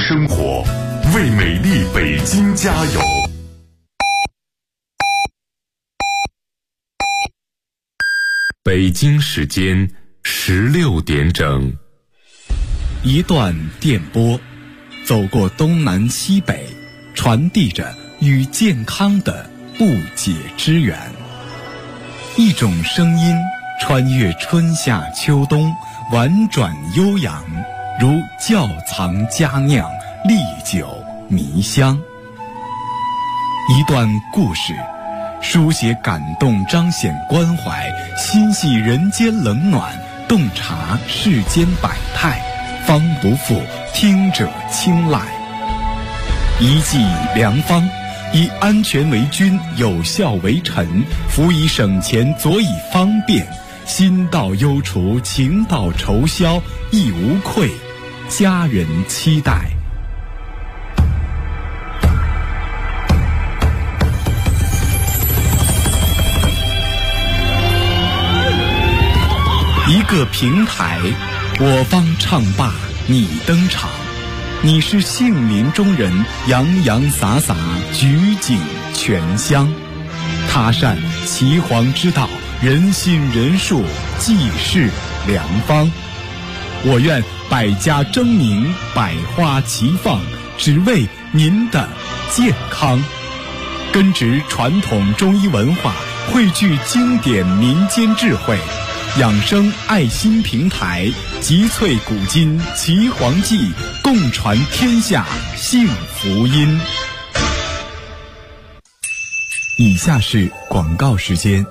生活，为美丽北京加油。北京时间16点整， 一段电波，走过东南西北，传递着与健康的不解之缘。一种声音穿越春夏秋冬，婉转悠扬，如窖藏佳酿，历久弥香。一段故事，书写感动，彰显关怀，心系人间冷暖，洞察世间百态，方不负听者青睐。一剂良方，以安全为君，有效为臣，辅以省钱，佐以方便，心到忧除，情到愁消，亦无愧，家人期待。一个平台，我方唱罢你登场，你是杏林中人，洋洋洒洒，举景全香。他善岐黄之道，人心人术，济世良方。我愿百家争鸣，百花齐放，只为您的健康。根植传统中医文化，汇聚经典民间智慧，养生爱心平台，集萃古今岐黄记，共传天下幸福音。以下是广告时间。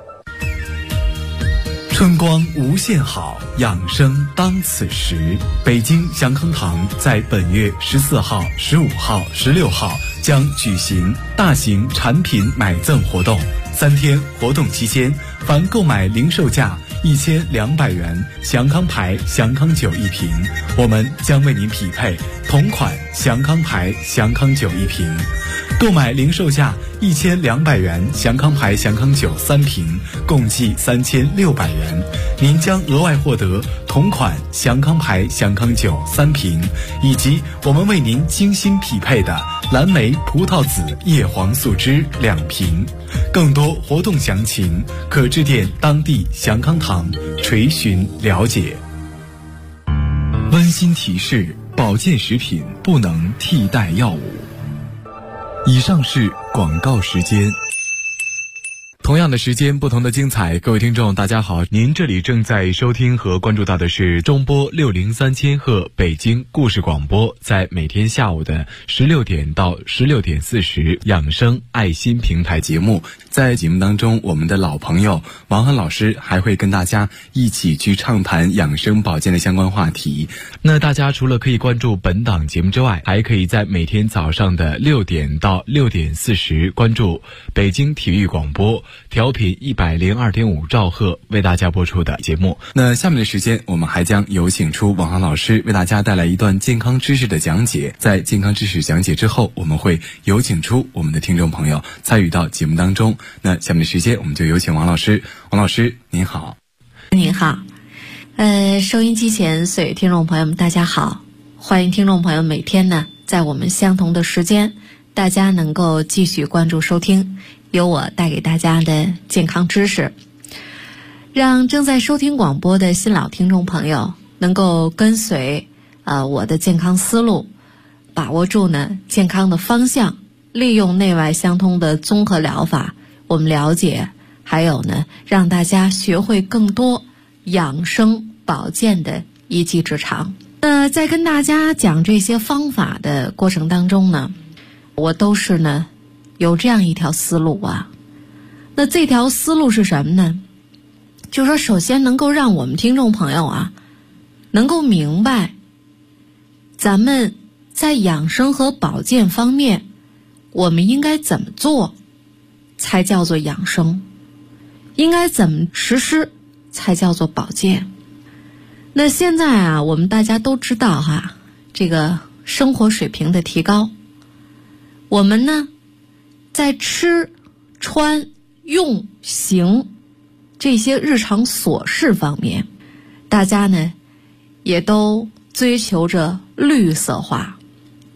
春光无限好，养生当此时。北京祥康堂在本月14号、15号、16号将举行大型产品买赠活动。3天活动期间，凡购买零售价1200元祥康牌祥康酒一瓶，我们将为您匹配同款祥康牌祥康酒一瓶。购买零售价1200元祥康牌祥康酒3瓶，共计3600元，您将额外获得同款祥康牌祥康酒3瓶，以及我们为您精心匹配的蓝莓葡萄籽叶黄素汁2瓶。更多活动详情可致电当地祥康堂垂询了解。温馨提示：保健食品不能替代药物。以上是广告时间。同样的时间，不同的精彩。各位听众大家好，您这里正在收听和关注到的是中波603千赫北京故事广播，在每天下午的16点到16点40养生爱心平台节目。在节目当中，我们的老朋友王涵老师还会跟大家一起去畅谈养生保健的相关话题。那大家除了可以关注本档节目之外，还可以在每天早上的6点到6点40关注北京体育广播调频102.5兆赫为大家播出的节目。那下面的时间，我们还将有请出王涵老师为大家带来一段健康知识的讲解。在健康知识讲解之后，我们会有请出我们的听众朋友参与到节目当中。那下面的时间，我们就有请王老师。王老师您好。 您好。收音机前所有听众朋友们大家好，欢迎听众朋友每天呢在我们相同的时间，大家能够继续关注收听由我带给大家的健康知识，让正在收听广播的新老听众朋友能够跟随我的健康思路，把握住呢健康的方向，利用内外相通的综合疗法，我们了解，还有呢让大家学会更多养生保健的一技之长。在跟大家讲这些方法的过程当中呢，我都是呢有这样一条思路啊。那这条思路是什么呢？就是说首先能够让我们听众朋友啊能够明白咱们在养生和保健方面我们应该怎么做才叫做养生，应该怎么实施才叫做保健。那现在啊我们大家都知道这个生活水平的提高，我们呢在吃穿用行这些日常琐事方面，大家呢也都追求着绿色化。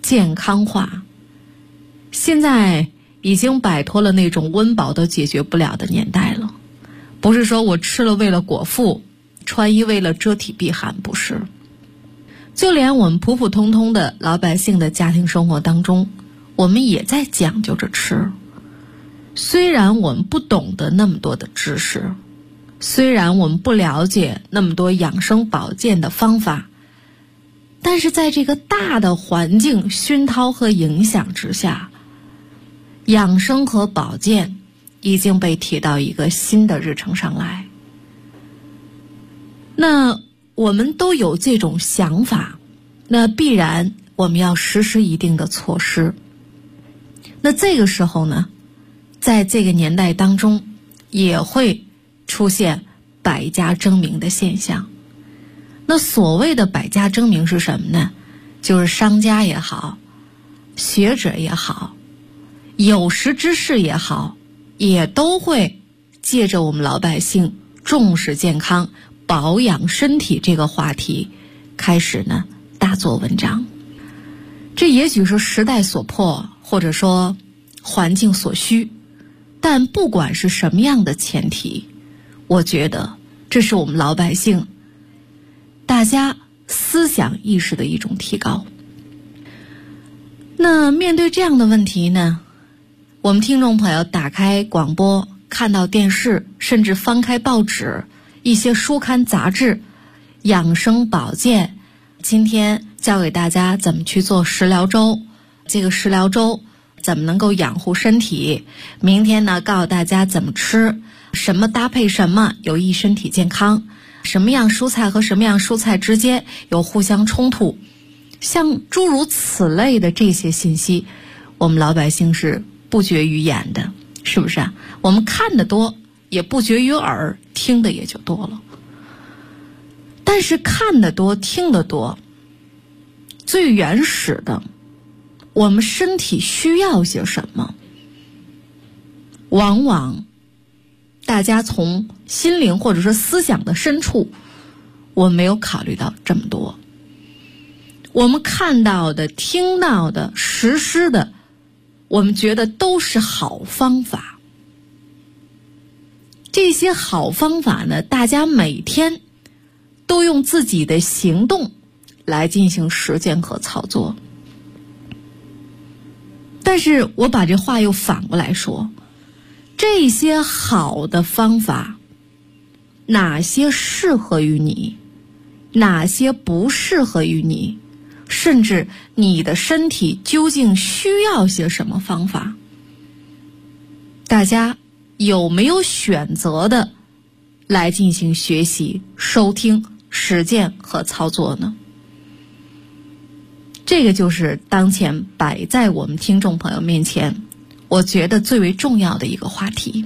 健康化。现在已经摆脱了那种温饱都解决不了的年代了，不是说我吃了为了果腹，穿衣为了遮体避寒，不是。就连我们普普通通的老百姓的家庭生活当中，我们也在讲究着吃。虽然我们不懂得那么多的知识，虽然我们不了解那么多养生保健的方法，但是在这个大的环境熏陶和影响之下，养生和保健已经被提到一个新的日程上来。那我们都有这种想法，那必然我们要实施一定的措施。那这个时候呢，在这个年代当中也会出现百家争鸣的现象。那所谓的百家争鸣是什么呢？就是商家也好，学者也好，有识之士也好，也都会借着我们老百姓重视健康、保养身体这个话题开始呢大做文章。这也许是时代所迫，或者说环境所需，但不管是什么样的前提，我觉得这是我们老百姓大家思想意识的一种提高。那面对这样的问题呢，我们听众朋友打开广播，看到电视，甚至翻开报纸，一些书刊杂志，养生保健，今天教给大家怎么去做食疗粥，这个食疗粥怎么能够养护身体，明天呢告诉大家怎么吃，什么搭配什么有益身体健康，什么样蔬菜和什么样蔬菜之间有互相冲突，像诸如此类的这些信息，我们老百姓是不绝于眼的，是不是啊？我们看得多也不绝于耳，听的也就多了。但是看得多听得多，最原始的我们身体需要些什么，往往大家从心灵或者说思想的深处，我们没有考虑到这么多。我们看到的、听到的、实施的，我们觉得都是好方法。这些好方法呢，大家每天都用自己的行动来进行实践和操作。但是我把这话又反过来说，这些好的方法，哪些适合于你，哪些不适合于你，甚至你的身体究竟需要些什么方法，大家有没有选择的来进行学习、收听、实践和操作呢？这个就是当前摆在我们听众朋友面前，我觉得最为重要的一个话题。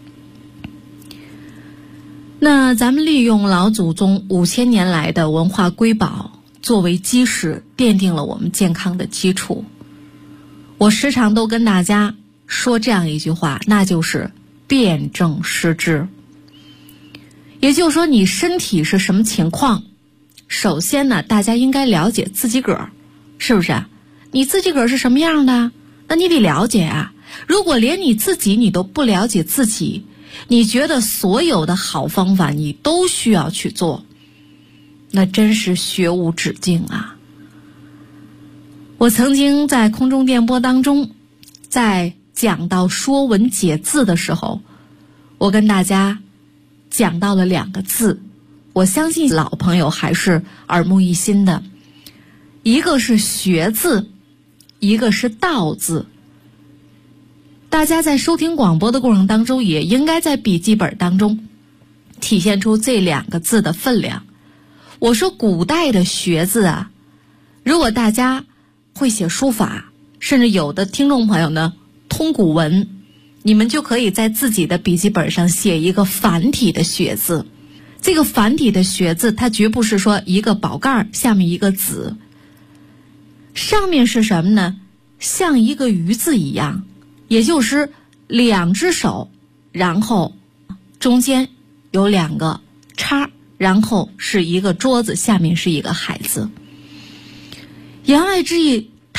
那咱们利用老祖宗5000年来的文化瑰宝作为基石，奠定了我们健康的基础。我时常都跟大家说这样一句话，那就是辨证施治。也就是说，你身体是什么情况，首先呢，大家应该了解自己个儿，是不是啊？你自己个儿是什么样的，那你得了解啊。如果连你自己你都不了解自己，你觉得所有的好方法你都需要去做，那真是学无止境啊。我曾经在空中电波当中，在讲到说文解字的时候，我跟大家讲到了2个字，我相信老朋友还是耳目一新的，一个是学字，一个是道字。大家在收听广播的过程当中，也应该在笔记本当中体现出这2个字的分量。我说古代的学字啊，如果大家会写书法，甚至有的听众朋友呢通古文，你们就可以在自己的笔记本上写一个繁体的学字。这个繁体的学字，它绝不是说一个宝盖下面一个子，上面是什么呢？像一个鱼字一样，也就是2只手，然后中间有2个叉，然后是一个桌子，下面是一个海字。言外之意，它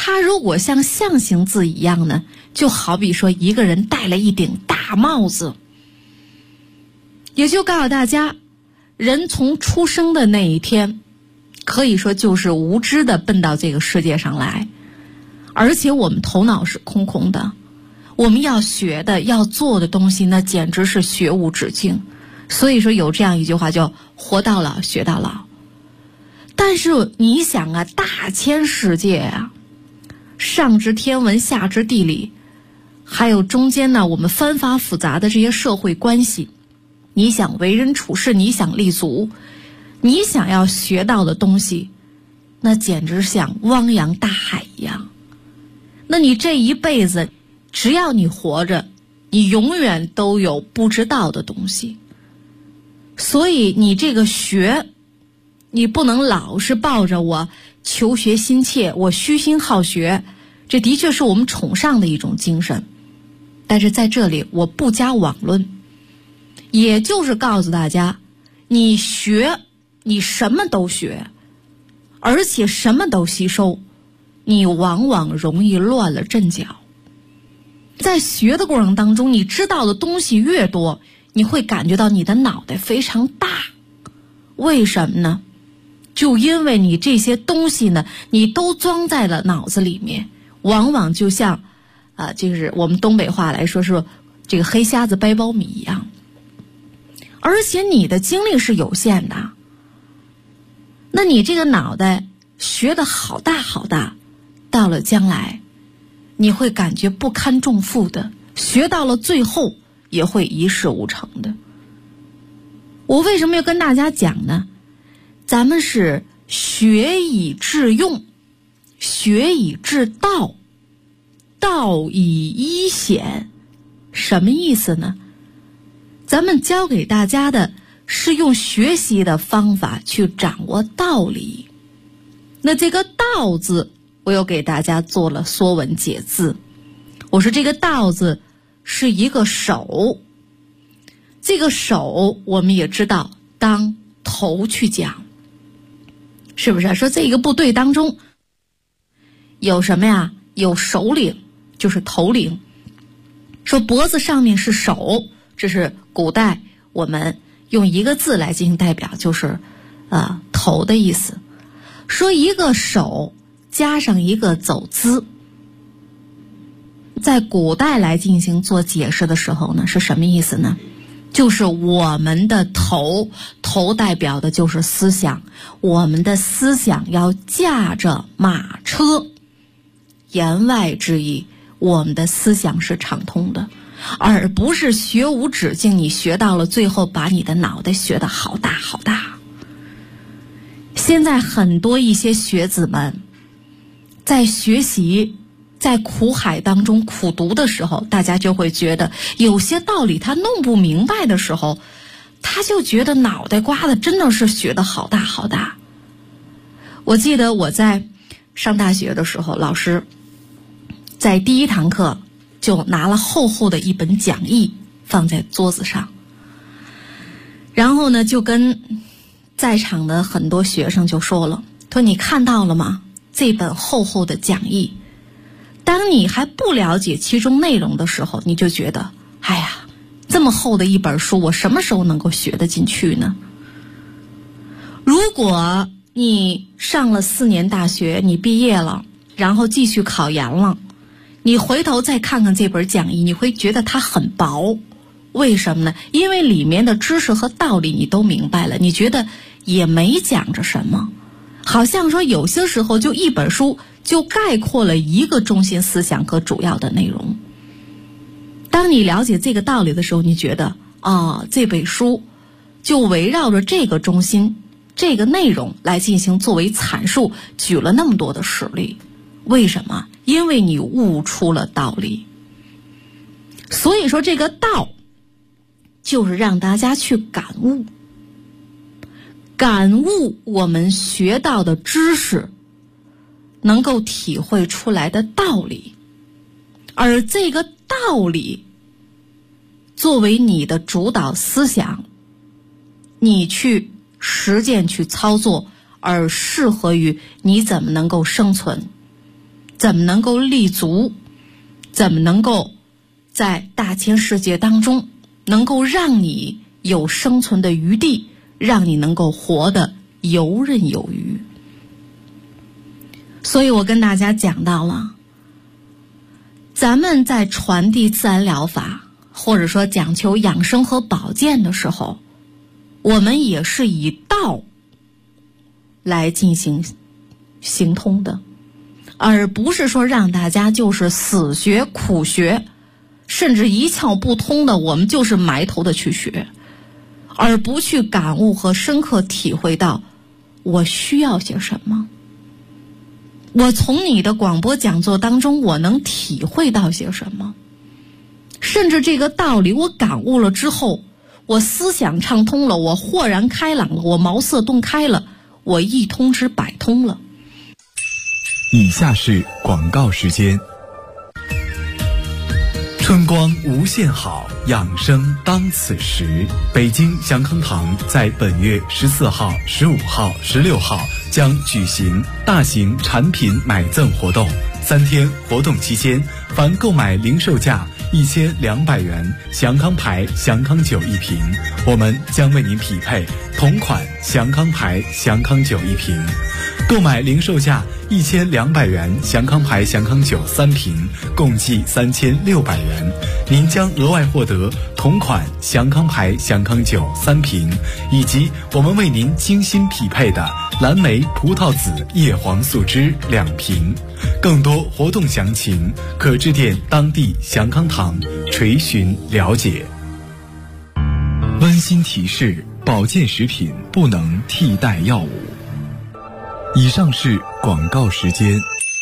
它如果像象形字一样呢，就好比说一个人戴了一顶大帽子，也就告诉大家，人从出生的那一天，可以说就是无知的奔到这个世界上来，而且我们头脑是空空的，我们要学的要做的东西那简直是学无止境。所以说有这样一句话叫活到老学到老。但是你想啊，大千世界啊，上知天文下知地理，还有中间呢我们纷繁复杂的这些社会关系，你想为人处事，你想立足，你想要学到的东西，那简直像汪洋大海一样。那你这一辈子只要你活着，你永远都有不知道的东西。所以你这个学，你不能老是抱着我求学心切，我虚心好学，这的确是我们崇尚的一种精神。但是在这里我不加妄论，也就是告诉大家，你学，你什么都学，而且什么都吸收，你往往容易乱了阵脚。在学的过程当中，你知道的东西越多，你会感觉到你的脑袋非常大。为什么呢？就因为你这些东西呢，你都装在了脑子里面，往往就像就是我们东北话来说是这个黑瞎子掰苞米一样。而且你的精力是有限的，那你这个脑袋学得好大好大，到了将来你会感觉不堪重负的，学到了最后也会一事无成的。我为什么要跟大家讲呢？咱们是学以致用，学以致道，道以医显。什么意思呢？咱们教给大家的是用学习的方法去掌握道理。那这个道字我又给大家做了说文解字。我说这个道字是一个手，这个手我们也知道当头去讲，是不是？说这个部队当中有什么呀？有首领，就是头领。说脖子上面是手，这是古代我们用一个字来进行代表，就是头的意思。说一个手加上一个走姿，在古代来进行做解释的时候呢，是什么意思呢？就是我们的头代表的就是思想，我们的思想要驾着马车，言外之意，我们的思想是畅通的，而不是学无止境，你学到了最后把你的脑袋学得好大好大。现在很多一些学子们在学习，在苦海当中苦读的时候，大家就会觉得有些道理他弄不明白的时候，他就觉得脑袋瓜子真的是学得好大好大。我记得我在上大学的时候，老师在第一堂课就拿了厚厚的一本讲义放在桌子上，然后呢就跟在场的很多学生就说了，说你看到了吗？这本厚厚的讲义，当你还不了解其中内容的时候，你就觉得哎呀，这么厚的一本书，我什么时候能够学得进去呢？如果你上了4年大学，你毕业了，然后继续考研了，你回头再看看这本讲义，你会觉得它很薄。为什么呢？因为里面的知识和道理你都明白了，你觉得也没讲着什么，好像说有些时候就一本书就概括了一个中心思想和主要的内容。当你了解这个道理的时候，你觉得这本书就围绕着这个中心这个内容来进行作为阐述，举了那么多的实例。为什么？因为你悟出了道理。所以说这个道就是让大家去感悟，感悟我们学到的知识能够体会出来的道理，而这个道理作为你的主导思想，你去实践去操作，而适合于你怎么能够生存。 怎么能够立足，怎么能够在大千世界当中能够让你有生存的余地，让你能够活得游刃有余。所以我跟大家讲到了，咱们在传递自然疗法或者说讲求养生和保健的时候，我们也是以道来进行行通的，而不是说让大家就是死学苦学，甚至一窍不通的我们就是埋头的去学，而不去感悟和深刻体会到我需要些什么，我从你的广播讲座当中我能体会到些什么，甚至这个道理我感悟了之后，我思想畅通了，我豁然开朗了，我茅塞顿开了，我一通之百通了。 以下是广告时间。春光无限好，养生当此时。北京祥康堂在本月14号、15号、16号将举行大型产品买赠活动，3天活动期间，凡购买零售价1200元祥康牌祥康酒1瓶，我们将为您匹配同款祥康牌祥康酒1瓶。购买零售价1200元祥康牌祥康酒3瓶，共计3600元，您将额外获得同款祥康牌祥康酒3瓶，以及我们为您精心匹配的蓝莓葡萄籽叶黄素汁2瓶。更多活动详情可致电当地祥康堂垂询了解。温馨提示：保健食品不能替代药物。以上是广告时间。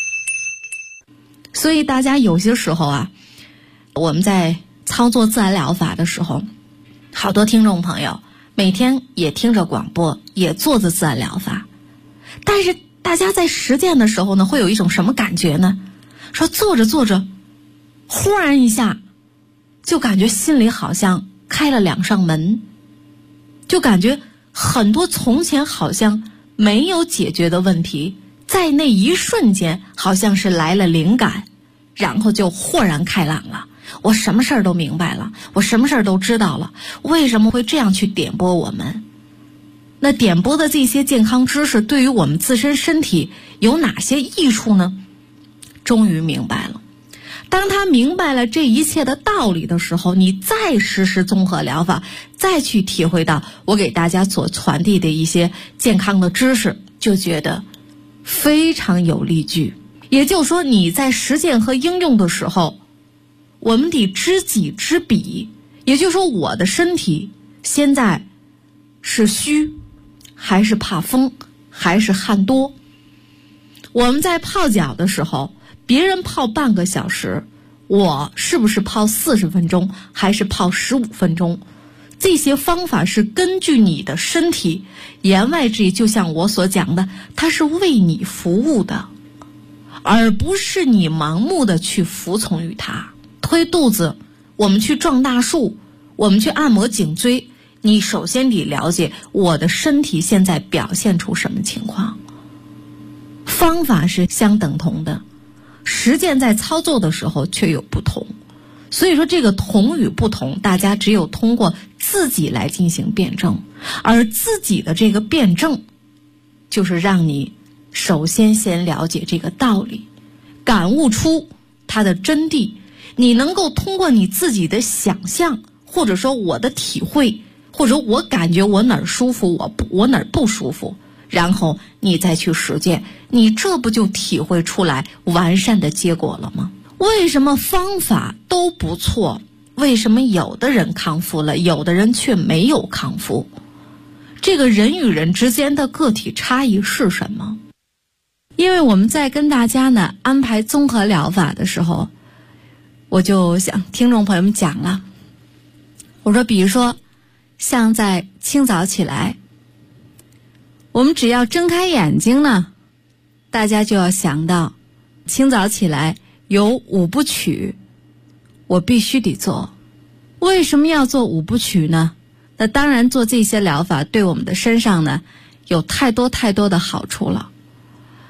所以大家有些时候啊，我们在操作自然疗法的时候，好多听众朋友每天也听着广播，也做着自然疗法，但是大家在实践的时候呢，会有一种什么感觉呢？说做着做着，忽然一下就感觉心里好像开了2扇门，就感觉很多从前好像没有解决的问题，在那一瞬间好像是来了灵感，然后就豁然开朗了，我什么事儿都明白了，我什么事儿都知道了，为什么会这样去点拨我们？那点拨的这些健康知识对于我们自身身体有哪些益处呢？终于明白了。当他明白了这一切的道理的时候，你再实施综合疗法，再去体会到我给大家所传递的一些健康的知识，就觉得非常有力据。也就是说，你在实践和应用的时候，我们得知己知彼。也就是说，我的身体现在是虚，还是怕风，还是汗多？我们在泡脚的时候，别人泡半个小时，我是不是泡40分钟，还是泡15分钟？这些方法是根据你的身体，言外之意就像我所讲的，它是为你服务的，而不是你盲目的去服从于它。推肚子，我们去撞大树，我们去按摩颈椎，你首先得了解我的身体现在表现出什么情况。方法是相等同的，实践在操作的时候却有不同。所以说这个同与不同，大家只有通过自己来进行辩证，而自己的这个辩证就是让你首先了解这个道理，感悟出它的真谛，你能够通过你自己的想象，或者说我的体会，或者我感觉我哪儿舒服，我哪儿不舒服，然后你再去实践，你这不就体会出来完善的结果了吗？为什么方法都不错，为什么有的人康复了，有的人却没有康复？这个人与人之间的个体差异是什么？因为我们在跟大家呢安排综合疗法的时候，我就想听众朋友们讲了，我说比如说像在清早起来，我们只要睁开眼睛呢，大家就要想到清早起来有5部曲，我必须得做。为什么要做5部曲呢？那当然做这些疗法对我们的身上呢有太多的好处了。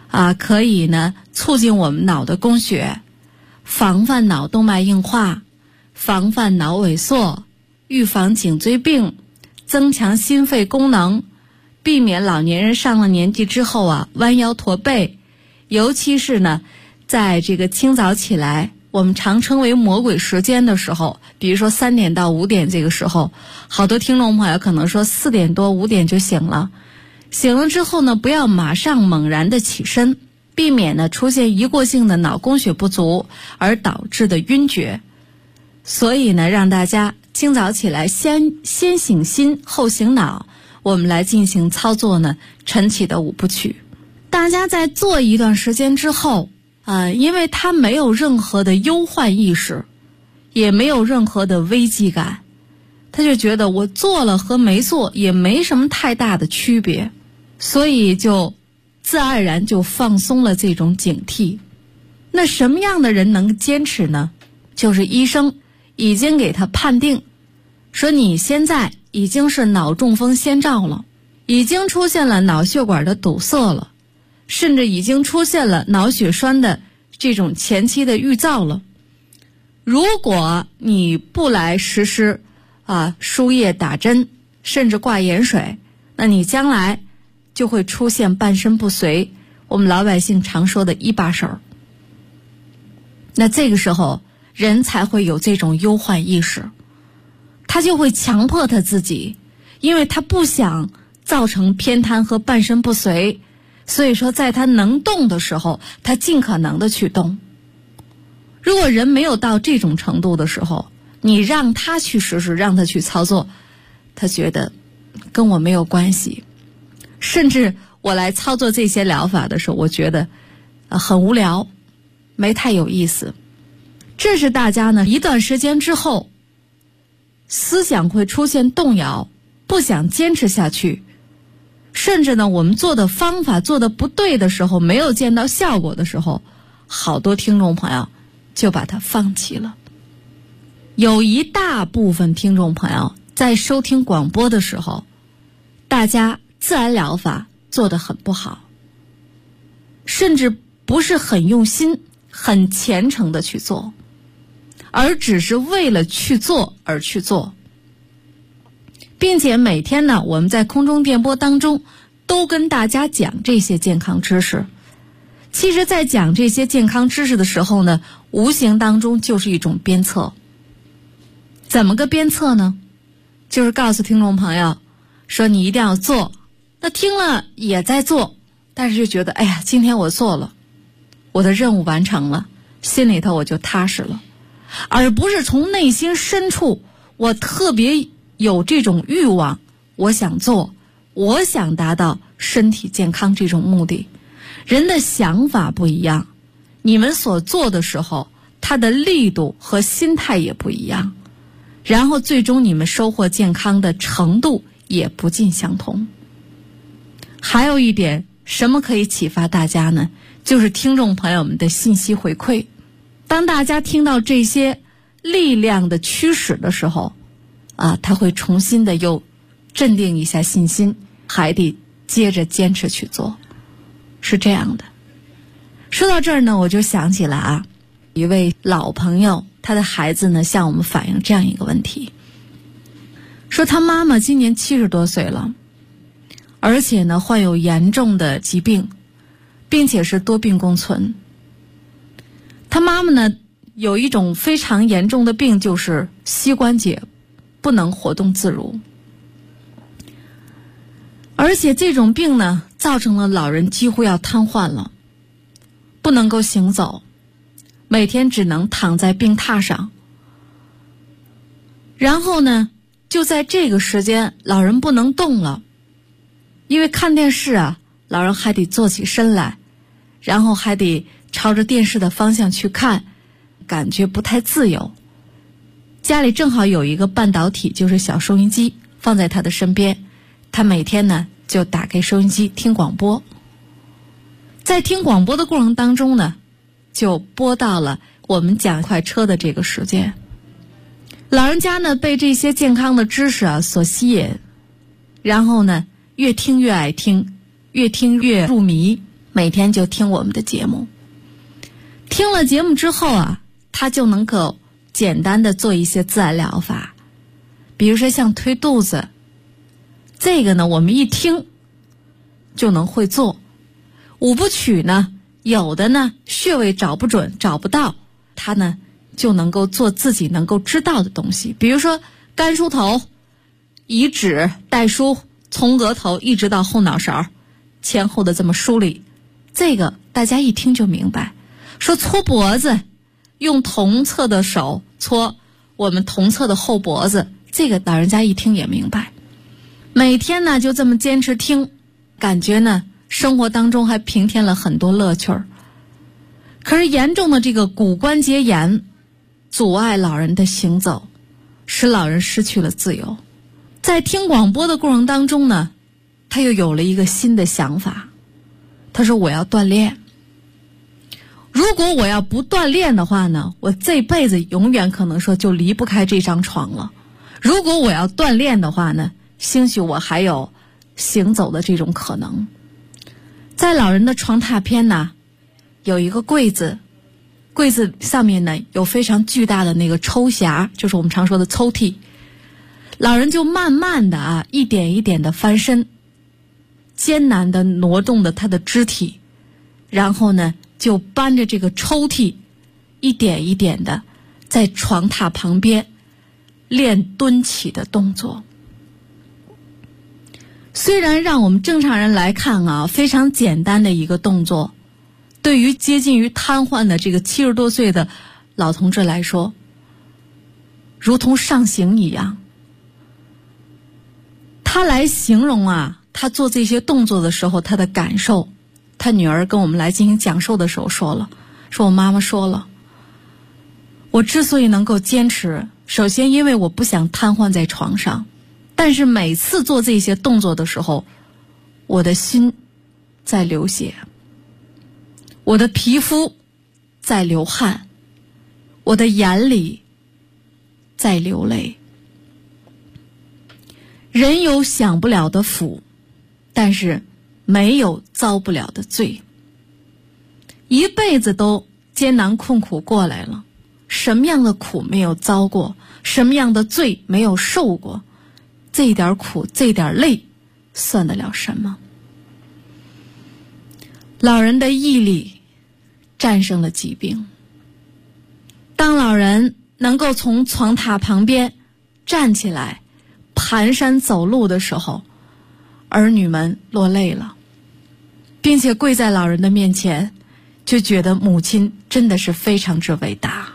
可以呢促进我们脑的供血，防范脑动脉硬化，防范脑萎缩，预防颈椎病，增强心肺功能，避免老年人上了年纪之后弯腰驼背。尤其是呢在这个清早起来，我们常称为魔鬼时间的时候，比如说3点到5点这个时候，好多听众朋友可能说4点多5点就醒了之后呢，不要马上猛然的起身，避免呢出现一过性的脑供血不足而导致的晕厥。所以呢，让大家清早起来先醒心后醒脑，我们来进行操作呢晨起的5部曲。大家在做一段时间之后因为他没有任何的忧患意识，也没有任何的危机感，他就觉得我做了和没做也没什么太大的区别，所以就自然而然就放松了这种警惕。那什么样的人能坚持呢？就是医生已经给他判定说你现在已经是脑中风先兆了，已经出现了脑血管的堵塞了，甚至已经出现了脑血栓的这种前期的预兆了。如果你不来实施输液打针甚至挂盐水，那你将来就会出现半身不遂，我们老百姓常说的一把手。那这个时候人才会有这种忧患意识，他就会强迫他自己，因为他不想造成偏瘫和半身不遂，所以说在他能动的时候他尽可能的去动。如果人没有到这种程度的时候，你让他去实施，让他去操作，他觉得跟我没有关系，甚至我来操作这些疗法的时候，我觉得很无聊，没太有意思。这是大家呢一段时间之后思想会出现动摇，不想坚持下去，甚至呢我们做的方法做的不对的时候，没有见到效果的时候，好多听众朋友就把它放弃了。有一大部分听众朋友在收听广播的时候，大家自然疗法做得很不好，甚至不是很用心很虔诚的去做，而只是为了去做而去做，并且每天呢我们在空中电波当中都跟大家讲这些健康知识。其实在讲这些健康知识的时候呢，无形当中就是一种鞭策。怎么个鞭策呢？就是告诉听众朋友说你一定要做，那听了也在做，但是就觉得哎呀，今天我做了，我的任务完成了，心里头我就踏实了，而不是从内心深处我特别有这种欲望，我想做，我想达到身体健康这种目的。人的想法不一样，你们所做的时候它的力度和心态也不一样，然后最终你们收获健康的程度也不尽相同。还有一点，什么可以启发大家呢？就是听众朋友们的信息回馈。当大家听到这些力量的驱使的时候他会重新的又镇定一下信心，还得接着坚持去做，是这样的。说到这儿呢，我就想起了一位老朋友，他的孩子呢向我们反映这样一个问题，说他妈妈今年70多岁了，而且呢患有严重的疾病，并且是多病共存。他妈妈呢有一种非常严重的病，就是膝关节不能活动自如，而且这种病呢造成了老人几乎要瘫痪了，不能够行走，每天只能躺在病榻上。然后呢就在这个时间，老人不能动了，因为看电视老人还得坐起身来，然后还得朝着电视的方向去看，感觉不太自由。家里正好有一个半导体，就是小收音机放在他的身边，他每天呢就打开收音机听广播。在听广播的过程当中呢，就播到了我们讲快车的这个时间。老人家呢被这些健康的知识所吸引，然后呢越听越爱听，越听越入迷。 每天就听我们的节目。听了节目之后啊，他就能够简单的做一些自然疗法，比如说像推肚子，这个呢我们一听就能会做。五部曲呢，有的呢穴位找不准找不到，他呢就能够做自己能够知道的东西，比如说肝梳头，以指带梳，从额头一直到后脑勺，前后的这么梳理，这个大家一听就明白。说搓脖子，用同侧的手搓我们同侧的后脖子，这个老人家一听也明白。每天呢就这么坚持听，感觉呢生活当中还平添了很多乐趣儿。可是严重的这个骨关节炎阻碍老人的行走，使老人失去了自由。在听广播的过程当中呢，他又有了一个新的想法，他说我要锻炼。如果我要不锻炼的话呢，我这辈子永远可能说就离不开这张床了。如果我要锻炼的话呢，兴许我还有行走的这种可能。在老人的床榻边呢，有一个柜子，柜子上面呢有非常巨大的那个抽匣，就是我们常说的抽屉。老人就慢慢的一点一点的翻身，艰难的挪动的他的肢体，然后呢就搬着这个抽屉，一点一点的在床榻旁边练蹲起的动作。虽然让我们正常人来看非常简单的一个动作，对于接近于瘫痪的这个70多岁的老同志来说，如同上刑一样。他来形容他做这些动作的时候他的感受，他女儿跟我们来进行讲授的时候说了，说我妈妈说了，我之所以能够坚持，首先因为我不想瘫痪在床上，但是每次做这些动作的时候，我的心在流血，我的皮肤在流汗，我的眼里在流泪。人有享不了的福，但是没有遭不了的罪。一辈子都艰难困苦过来了，什么样的苦没有遭过，什么样的罪没有受过，这点苦这点累算得了什么？老人的毅力战胜了疾病。当老人能够从床榻旁边站起来蹒跚走路的时候，儿女们落泪了，并且跪在老人的面前，就觉得母亲真的是非常之伟大，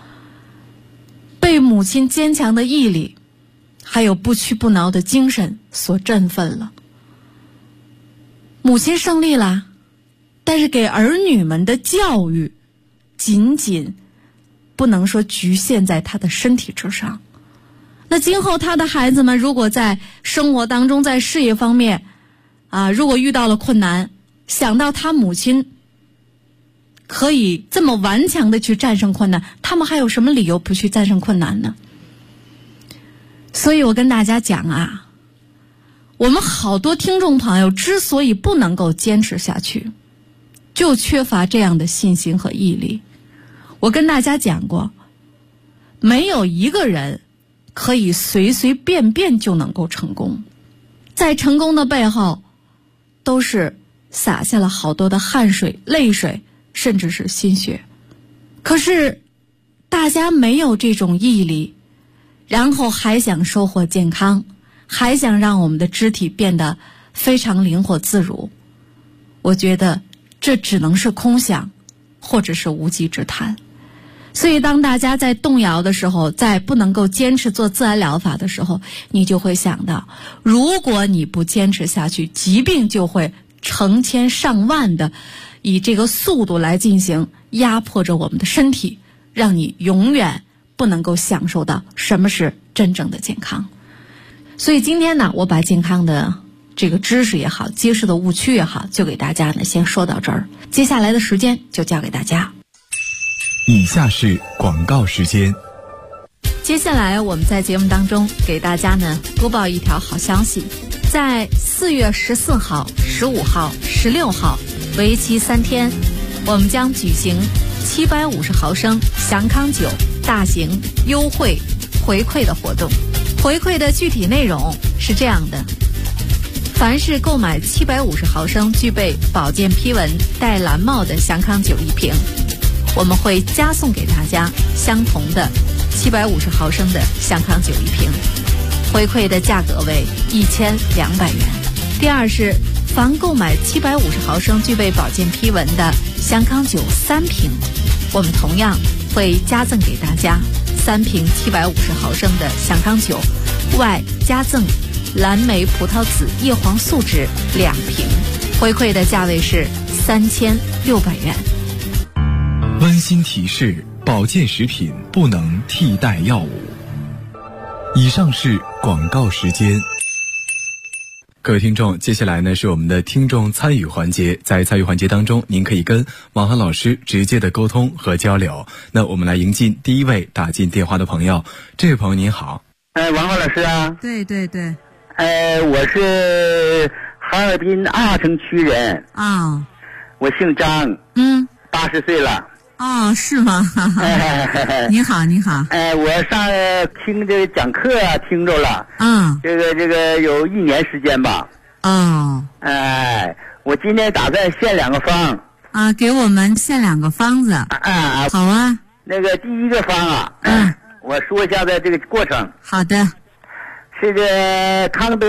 被母亲坚强的毅力还有不屈不挠的精神所振奋了。母亲胜利了，但是给儿女们的教育仅仅不能说局限在他的身体之上。那今后他的孩子们如果在生活当中在事业方面如果遇到了困难，想到他母亲可以这么顽强的去战胜困难，他们还有什么理由不去战胜困难呢？所以我跟大家讲我们好多听众朋友之所以不能够坚持下去，就缺乏这样的信心和毅力。我跟大家讲过，没有一个人可以随随便便就能够成功，在成功的背后都是洒下了好多的汗水、泪水，甚至是心血。可是大家没有这种毅力，然后还想收获健康，还想让我们的肢体变得非常灵活自如，我觉得这只能是空想，或者是无稽之谈。所以当大家在动摇的时候，在不能够坚持做自然疗法的时候，你就会想到，如果你不坚持下去，疾病就会成千上万的以这个速度来进行压迫着我们的身体，让你永远不能够享受到什么是真正的健康。所以今天呢，我把健康的这个知识也好，揭示的误区也好，就给大家呢先说到这儿，接下来的时间就交给大家。 以下是广告时间。 接下来我们在节目当中给大家呢播报一条好消息，在4月14号、15号、16号为期3天，我们将举行750毫升祥康酒大型优惠回馈的活动。回馈的具体内容是这样的：凡是购买750毫升具备保健批文带蓝帽的祥康酒1瓶，我们会加送给大家相同的750毫升的祥康酒1瓶，回馈的价格为1200元。第二是，凡购买750毫升具备保健批文的祥康酒3瓶，我们同样会加赠给大家3瓶750毫升的祥康酒，外加赠蓝莓葡萄籽叶黄素酯2瓶，回馈的价位是3600元。 温馨提示：保健食品不能替代药物。以上是广告时间。各位听众，接下来呢是我们的听众参与环节。在参与环节当中，您可以跟王涵老师直接的沟通和交流。那我们来迎进第一位打进电话的朋友。这位朋友您好。 王涵老师啊。 对对对。 我是哈尔滨阿城区人。 啊。 我姓张。80岁了。 哦，是吗？你好，你好。 我上听这个讲课啊，听着了。这个有1年时间吧。 哦。 我今天打算献2个方。 啊，给我们献2个方子。好啊。 那个第一个方啊。我说一下子这个过程。 好的。 这个康德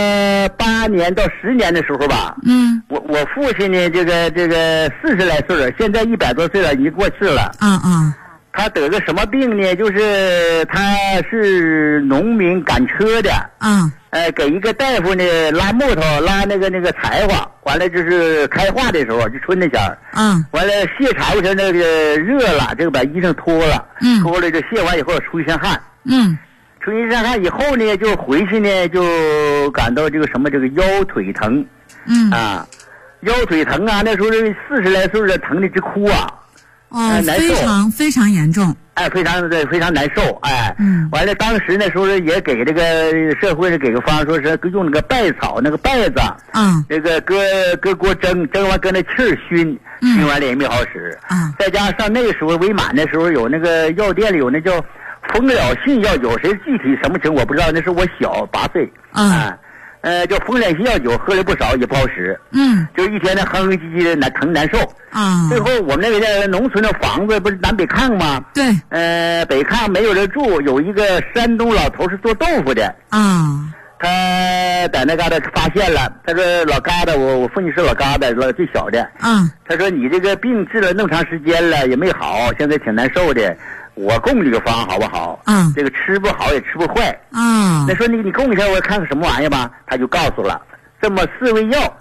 8年到10年的时候吧。我父亲呢，这个40来岁了，现在100多岁了，已经过世了。他得个什么病呢？就是他是农民赶车的。给一个大夫呢拉木头，拉那个柴火，完了就是开化的时候，就春天前儿。完了卸柴火时那个热了，这个把衣裳脱了。脱了就卸完以后出一身汗。出一身汗以后呢，就回去呢就感到这个什么这个腰腿疼。腰腿疼啊，那时候40来岁了，疼的直哭啊。难受， 非常严重。 非常难受。完了，当时那时候也给这个社会给个方，说是用那个稗草，那个稗子。这个搁锅蒸完搁那气儿熏完了也没好使。再加上那个时候伪满的时候，有那个药店里有那叫蜂疗信药酒，谁具体什么情我不知道，那是我小8岁。叫蜂疗信药酒，喝了不少也不好使。就一天的哼哼唧唧的难受。最后我们那个农村的房子不是南北炕吗？ 对。 北炕没有人住，有一个山东老头是做豆腐的。他在那嘎达发现了，他说老嘎达，我父亲是老嘎达，最小的。他说你这个病治了那么长时间了也没好，现在挺难受的。我供你个方好不好？这个吃不好也吃不坏。那说你供一下我看看什么玩意吧，他就告诉了这么4味药。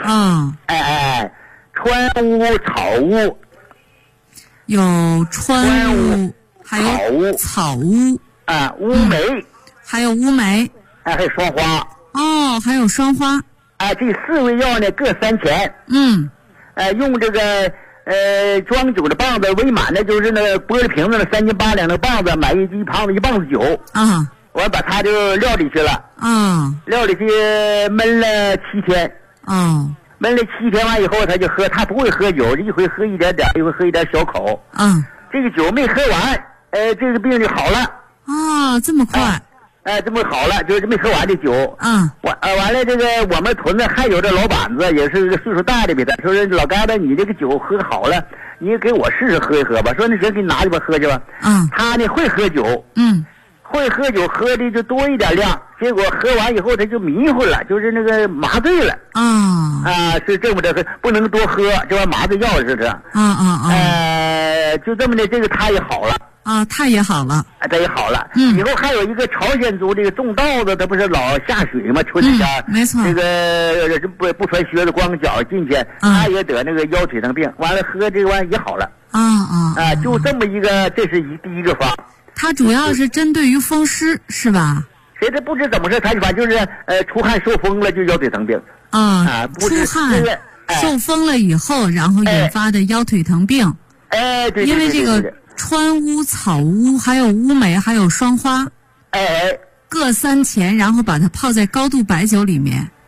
川乌、草乌。 有川乌，还有草乌。 乌梅。 还有乌梅。 还有双花。 还有双花。 这4味药呢各3钱。用这个装酒的棒子围满的，就是那个玻璃瓶子的3斤8两的棒子，买一棒子酒。我把它就撂里去了。撂里去焖了7天。焖了7天完以后他就喝，他不会喝酒，一回喝一点点，一回喝一点小口。这个酒没喝完，这个病就好了。 这么快。 这么好了，就是没喝完的酒。完了，这个我们屯子还有这老板子，也是个岁数大的比他说是老疙瘩，你这个酒喝好了，你给我试试喝一喝吧。说那行，给你拿去吧，喝去吧。他呢会喝酒。会喝酒，喝的就多一点量，结果喝完以后他就迷糊了，就是那个麻醉了。是这么的，不能多喝，就按麻醉药似的。就这么的，这个他也好了。 他也好了。 他也好了。以后还有一个朝鲜族这个种稻子，他不是老下水吗？春天。 没错。 这个不穿靴子，光脚进去，他也得那个腰腿疼病，完了喝这个玩意也好了。就这么一个，这是第一个方。 它主要是针对于风湿，是吧？ 谁这不知怎么事，他反正就是出汗受风了就腰腿疼病。 出汗受风了以后，然后引发的腰腿疼病。 对。 因为这个川乌、草乌，还有乌梅，还有双花。各3钱，然后把它泡在高度白酒里面。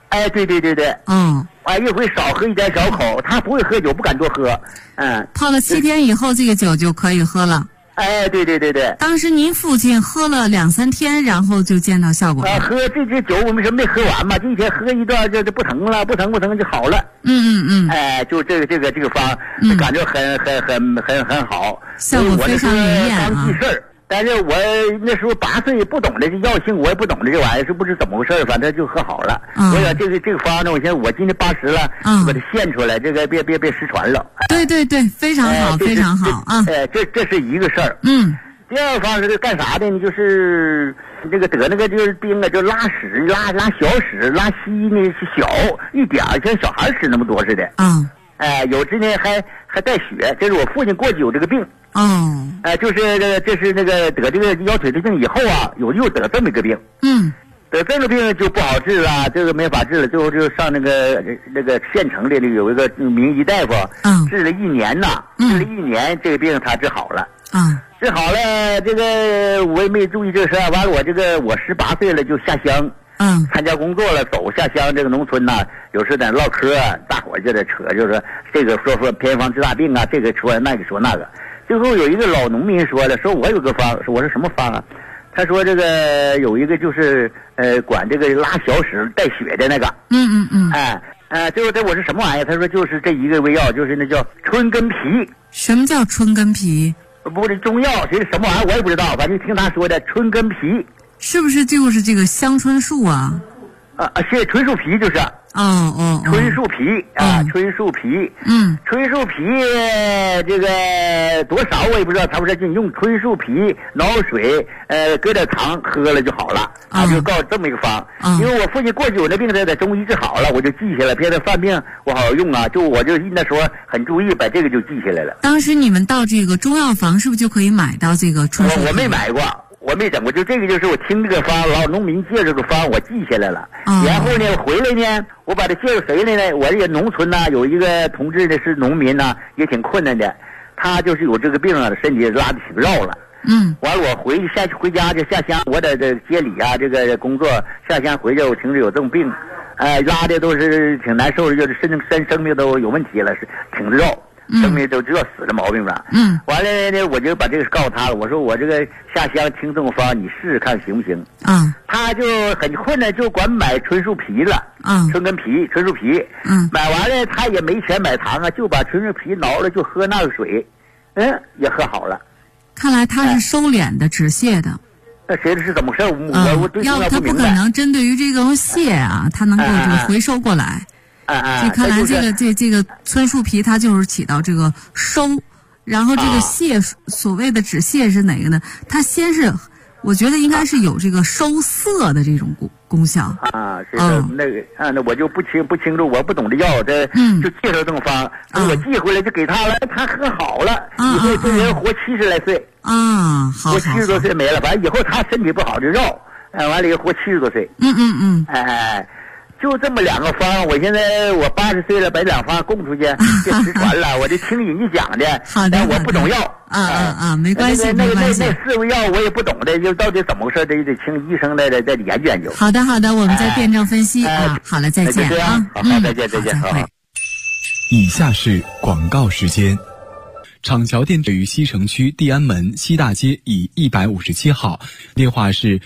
哎，对，一回少喝一点小口，他不会喝酒，不敢多喝， 泡了7天以后，这个酒就可以喝了。 哎，对。 当时您父亲喝了2-3天，然后就见到效果了。 喝这酒我们是没喝完嘛，这一天喝一段就不疼了，不疼就好了。哎，就这个方，感觉很好， 效果非常明显啊。 刚记事儿。但是我那时候8岁不懂得这药性，我也不懂得这玩意儿是不是怎么回事，反正就喝好了。我想这个方呢，我现在我今年80了，把它献出来，这个别失传了。 对，非常好，非常好啊！ 这是一个事儿。第二个方是干啥的呢？就是这个得那个就是病啊，就拉屎、拉小屎、拉稀呢是小一点，像小孩屎那么多似的。有之呢还带血，这是我父亲过去有这个病。就是这是那个得这个腰腿的病以后啊，又得这么一个病。得这个病就不好治了，这个没法治了，最后就上那个县城里有一个名医大夫，治了1年呐，治了1年，这个病他治好了。治好了，这个我也没注意这事儿。完了，我18岁了就下乡，参加工作了，走下乡这个农村呐，有时在唠嗑，大伙就在扯，就是这个说偏方治大病啊，这个说那个说那个。最后有一个老农民说了，说我有个方，我说什么方啊？他说这个有一个就是管这个拉小屎带血的那个。最后我是什么玩意儿？他说就是这一个味药，就是那叫春根皮。 什么叫春根皮？ 不是中药，这是什么玩意儿我也不知道，反正听他说的春根皮。 是不是就是这个香椿树啊？ 是椿树皮就是。椿树皮啊，椿树皮。椿树皮这个多少我也不知道，他们说你用椿树皮熬水，搁点糖喝了就好了。就告诉这么一个方。因为我父亲过去有那病在中医治好了，我就记下来，别的犯病我好用啊。我就那时候很注意，把这个就记下来了。 当时你们到这个中药房是不是就可以买到这个椿树皮？ 我没买过。我没整过，就这个就是我听这个方，老农民介绍个方，我记下来了。然后呢，回来呢，我把它介绍谁来呢？我这个农村呢，有一个同志呢是农民呢，也挺困难的，他就是有这个病啊，身体拉的挺绕了。完了我回家就下乡，我在这街里啊，这个工作下乡回去，我听着有这种病，拉的都是挺难受的，就是生命都有问题了，是挺绕。生命都要死的毛病吧。完了呢，我就把这个告诉他了。我说我这个下乡听这种方，你试试看行不行？他就很困难，就管买椿树皮了。春根皮、椿树皮。买完了他也没钱买糖啊，就把椿树皮熬了，就喝那个水，也喝好了。 看来他是收敛的、止泻的。 那谁是怎么事？我对这个不明白。 他不可能针对于这种泻啊，他能够这个回收过来。这看来这个椿树皮它就是起到这个收，然后这个泻所谓的止泻是哪个呢？它先是我觉得应该是有这个收涩的这种功效。 是那个那我就不清楚，我不懂这药，这就介绍这种方，我寄回来就给他了，他喝好了，以后这人活70来岁。 好， 活70多岁没了，反正以后他身体不好就绕，完了以后活70多岁。就这么2个方，我现在我80岁了，把2方供出去，就失传了。我就听人家讲的，但我不懂药。 没关系， 那4味药我也不懂的，就到底怎么回事，得请医生来研究研究。 好的，我们再辩证分析好了，再见啊。 好，再见，好。 以下是广告时间。厂桥店位于西城区地安门西大街以157号，电话是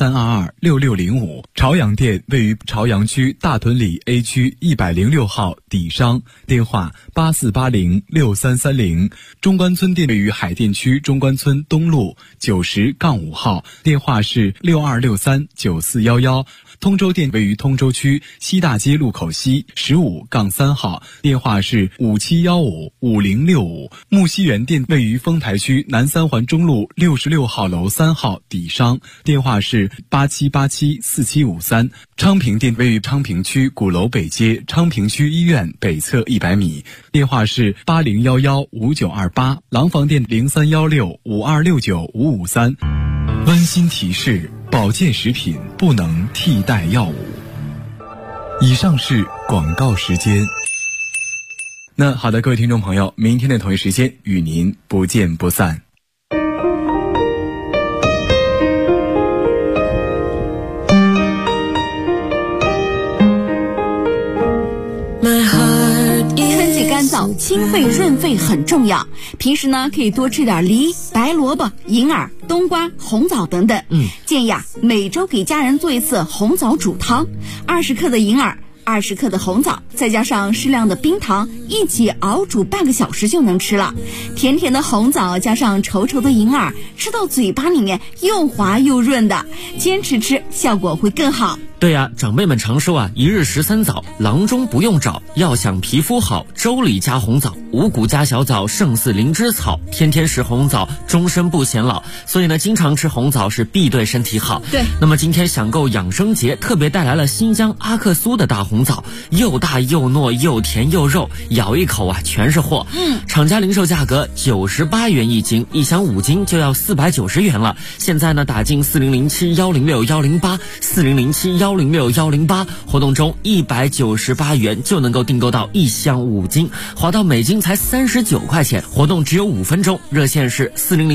83226605。朝阳店位于朝阳区大屯里 A 区106号底商，电话84806330。中关村店位于海淀区中关村东路90-5号，电话是62639411。通州店位于通州区西大街路口西15-3号，电话是57155065。木樨园店位于丰台区南三环中路66号楼3号底商，电话是87874753。昌平店位于昌平区鼓楼北街昌平区医院北侧100米，电话是80115928。廊坊店031652695553。温馨提示：保健食品不能替代药物。以上是广告时间。那好的，各位听众朋友，明天的同一时间与您不见不散。 枣清肺润肺很重要，平时呢可以多吃点梨、白萝卜、银耳、冬瓜、红枣等等。建议啊每周给家人做一次红枣煮汤，20克的银耳，20克的红枣，再加上适量的冰糖，一起熬煮半个小时就能吃了。甜甜的红枣加上稠稠的银耳，吃到嘴巴里面又滑又润的，坚持吃效果会更好。 对呀，长辈们常说啊，一日13枣，郎中不用找，要想皮肤好，粥里加红枣，五谷加小枣，胜似灵芝草，天天食红枣，终身不显老。所以呢，经常吃红枣是必对身体好。 对。 那么今天享购养生节特别带来了新疆阿克苏的大红枣，又大又糯又甜又肉，咬一口啊全是货。厂家零售价格98元一斤，一箱5斤就要490元了。现在呢，打进4007-106-108，4007-106-108，活动中198元就能够订购到一箱5斤，划到每斤才39块钱，活动只有5分钟，热线是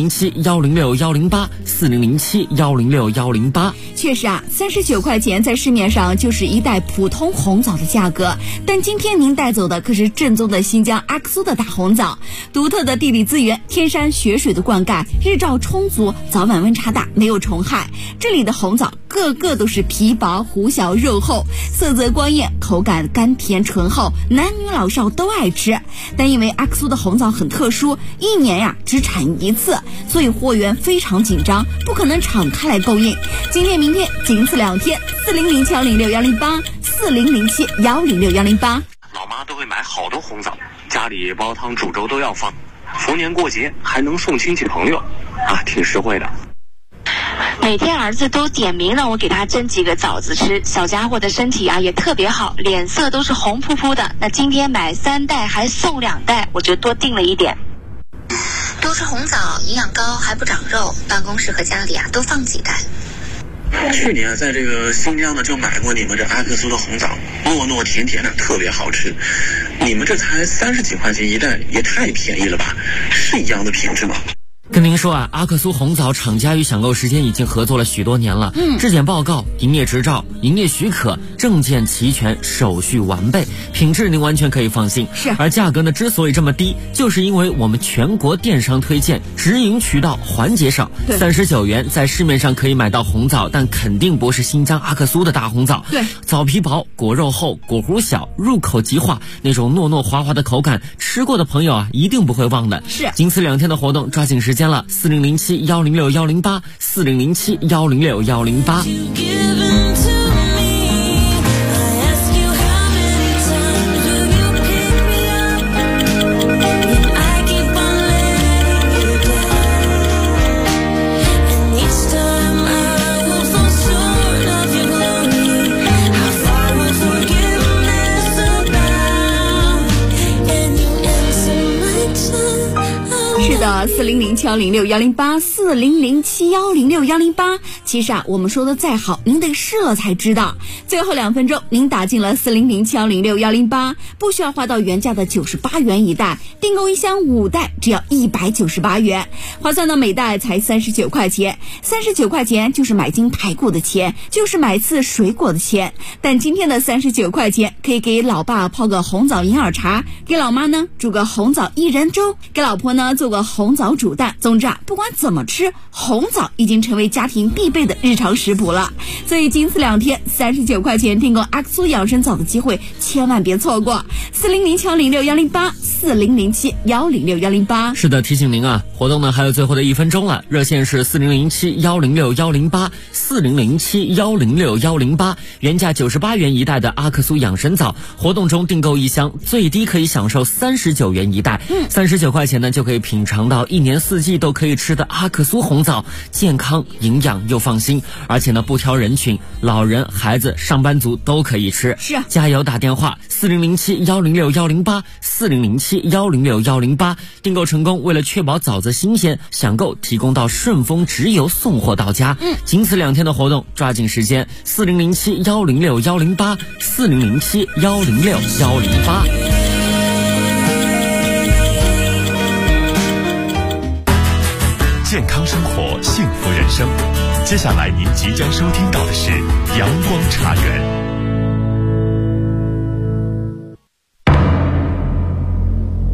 4007-106-108，4007-106-108。 确实啊，39块钱在市面上就是一袋普通红枣的价格，但今天您带走的可是正宗的新疆阿克苏的大红枣，独特的地理资源，天山雪水的灌溉，日照充足，早晚温差大，没有虫害。这里的红枣个个都是皮薄核小肉厚，色泽光艳，口感甘甜醇厚，男女老少都爱吃。但因为阿克苏的红枣很特殊，一年呀只产一次，所以货源非常紧张，不可能敞开来供应。今天明天仅此2天，4007-106-108，4007-106-108。 老妈都会买好多红枣，家里煲汤煮粥都要放，逢年过节还能送亲戚朋友啊，挺实惠的。 每天儿子都点名让我给他蒸几个枣子吃，小家伙的身体啊也特别好，脸色都是红扑扑的。那今天买3袋还送2袋，我就多订了一点。 多吃红枣，营养高还不长肉，办公室和家里啊都放几袋。 去年在这个新疆呢就买过你们这阿克苏的红枣，糯糯甜甜的，特别好吃。你们这才30几块钱一袋，也太便宜了吧？是一样的品质吗？ 跟您说啊，阿克苏红枣厂家与享购时间已经合作了许多年了，质检报告、营业执照、营业许可、证件齐全，手续完备，品质您完全可以放心。 是， 而价格呢之所以这么低，就是因为我们全国电商推荐，直营渠道环节少。39元在市面上可以买到红枣，但肯定不是新疆阿克苏的大红枣。 对， 枣皮薄，果肉厚，果核小，入口即化，那种糯糯滑滑的口感，吃过的朋友啊一定不会忘的。 是， 仅此2天的活动，抓紧时间了，4007-106-108，4007-106-108。 4007-106-108，4007-106-108。其实啊，我们说的再好，您得试了才知道。最后2分钟，您打进了4007-106-108，不需要花到原价的98元一袋，订购一箱5袋只要198元，划算的每袋才39块钱。39块钱就是买斤排骨的钱，就是买次水果的钱。但今天的39块钱，可以给老爸泡个红枣银耳茶，给老妈呢煮个红枣薏仁粥，给老婆呢做个红枣煮蛋。总之啊，不管怎么吃，红枣已经成为家庭必备的日常食谱了。所以仅此2天，39块钱订购阿克苏养生枣的机会千万别错过。4007-106-108，4007-106-108。 是的，提醒您啊，活动呢还有最后的1分钟了，热线是4007-106-108， 4007-106-108，原价98元一袋的阿克苏养生枣，活动中订购一箱，最低可以享受39元一袋，39块钱呢就可以品尝到1年4季都可以吃的阿克苏红枣，健康营养又放心，而且呢不挑人群，老人、孩子、上班族都可以吃。 是啊， 加油打电话4007-106-108， 4007-106-108，订购成功，为了确保枣子新鲜，享购提供到顺丰直邮送货到家。仅此2天的活动，抓紧时间，4007-106-108， 4007-106-108。 健康生活，幸福人生。接下来您即将收听到的是阳光茶园。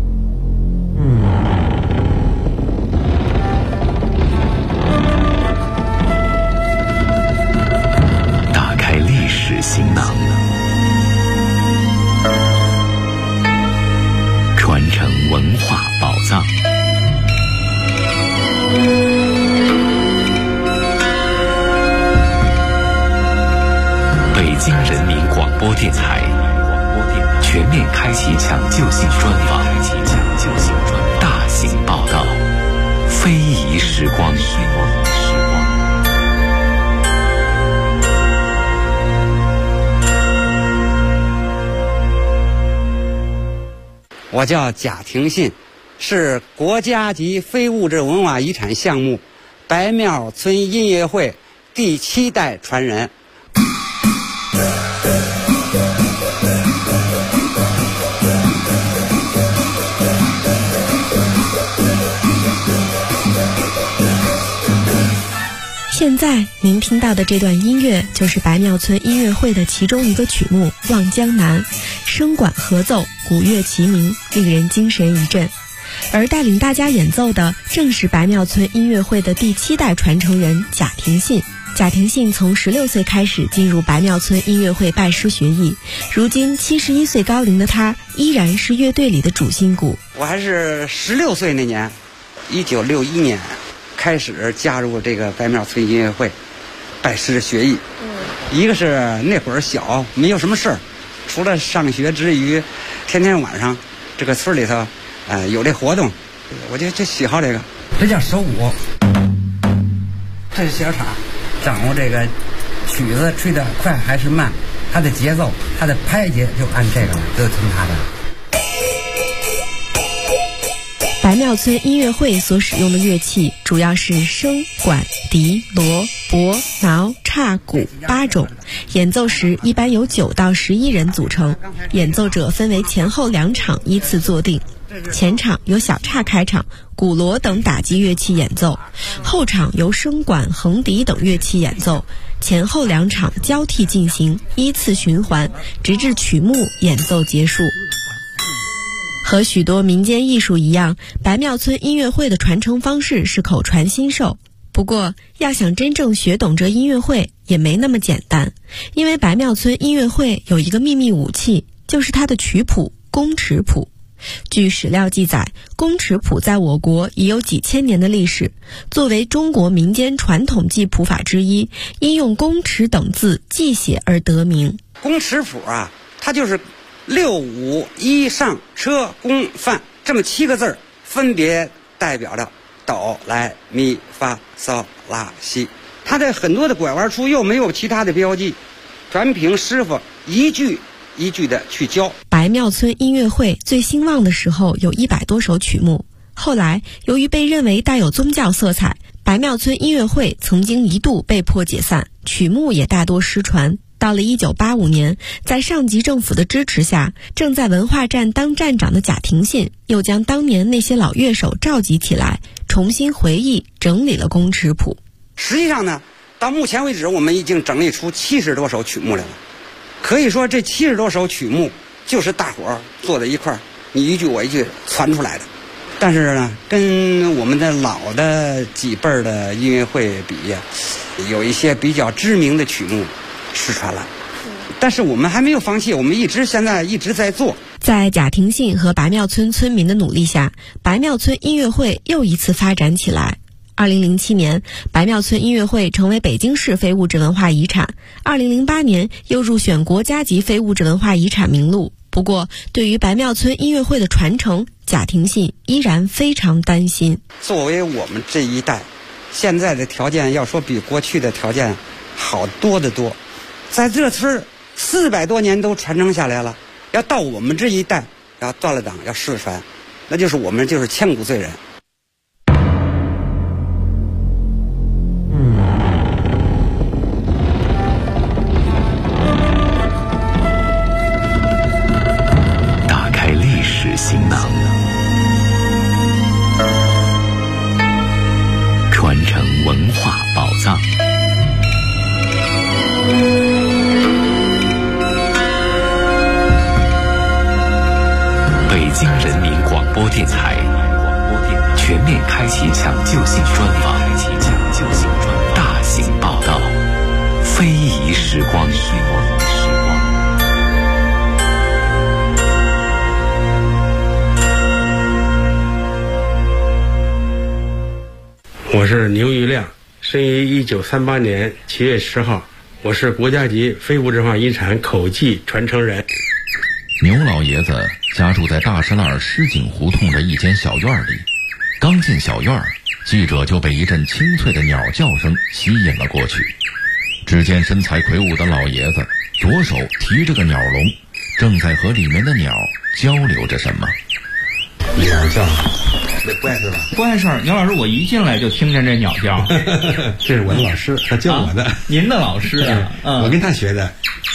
播电台，全面开启抢救性专访，大型报道，非遗时光。 我叫贾廷信，是国家级非物质文化遗产项目白庙村音乐会第7代传人。 现在您听到的这段音乐就是白庙村音乐会的其中一个曲目《望江南》，声管合奏，鼓乐齐鸣，令人精神一振。而带领大家演奏的正是白庙村音乐会的第7代传承人贾廷信。贾廷信从16岁开始进入白庙村音乐会拜师学艺，如今71岁高龄的他依然是乐队里的主心骨。 我还是16岁那年，1961年开始加入这个白庙村音乐会，拜师学艺。一个是那会儿小，没有什么事儿，除了上学之余，天天晚上这个村里头，有这活动，我就喜好这个。这叫手鼓，这是小叉，掌握这个曲子吹得快还是慢，它的节奏，它的拍节就按这个了，都听它的。 白庙村音乐会所使用的乐器主要是笙、管、笛、锣、钹、挠、叉、鼓8种，演奏时一般由9到11人组成，演奏者分为前后2场依次坐定。前场由小叉开场，鼓锣等打击乐器演奏，后场由笙管、横笛等乐器演奏，前后2场交替进行，依次循环，直至曲目演奏结束。和许多民间艺术一样，白庙村音乐会的传承方式是口传心授。不过，要想真正学懂这音乐会也没那么简单，因为白庙村音乐会有一个秘密武器，就是它的曲谱宫尺谱。据史料记载，宫尺谱在我国已有几千年的历史，作为中国民间传统记谱法之一，因用宫尺等字记写而得名。 宫尺谱啊，它就是6、5、1上车宫范这么7个字，分别代表着哆来咪发嗦拉西。它的很多的拐弯处又没有其他的标记，全凭师傅一句一句的去教。 白庙村音乐会最兴旺的时候有100多首曲目，后来由于被认为带有宗教色彩，白庙村音乐会曾经一度被迫解散，曲目也大多失传。到了1985年，在上级政府的支持下，正在文化站当站长的贾廷信又将当年那些老乐手召集起来，重新回忆整理了宫尺谱。 实际上呢，到目前为止我们已经整理出70多首曲目来了。可以说这70多首曲目就是大伙儿坐在一块儿，你一句我一句传出来的。但是呢，跟我们的老的几辈儿的音乐会比呀，有一些比较知名的曲目失传了，但是我们还没有放弃，我们现在一直在做。 在贾廷信和白庙村村民的努力下，白庙村音乐会又一次发展起来。2007年，白庙村音乐会成为北京市非物质文化遗产，2008年又入选国家级非物质文化遗产名录。不过，对于白庙村音乐会的传承，贾廷信依然非常担心。 作为我们这一代，现在的条件要说比过去的条件好多得多。在这村400多年都传承下来了，要到我们这一代要断了档要失传，那就是我们就是千古罪人。 打开历史行囊，传承文化宝藏。北京人民广播电台全面开启抢救性专访，大型报道，非遗时光。 我是牛玉亮，生于1938年7月10号， 我是国家级非物质文化遗产口技传承人。 牛老爷子家住在大石栏狮井胡同的一间小院里。刚进小院，记者就被一阵清脆的鸟叫声吸引了过去。只见身材魁梧的老爷子左手提着个鸟笼，正在和里面的鸟交流着什么。 鸟叫，这不碍事吧？ 不碍事。牛老师，我一进来就听见这鸟叫。 这是我的老师，他教我的。 您的老师啊？ 我跟他学的。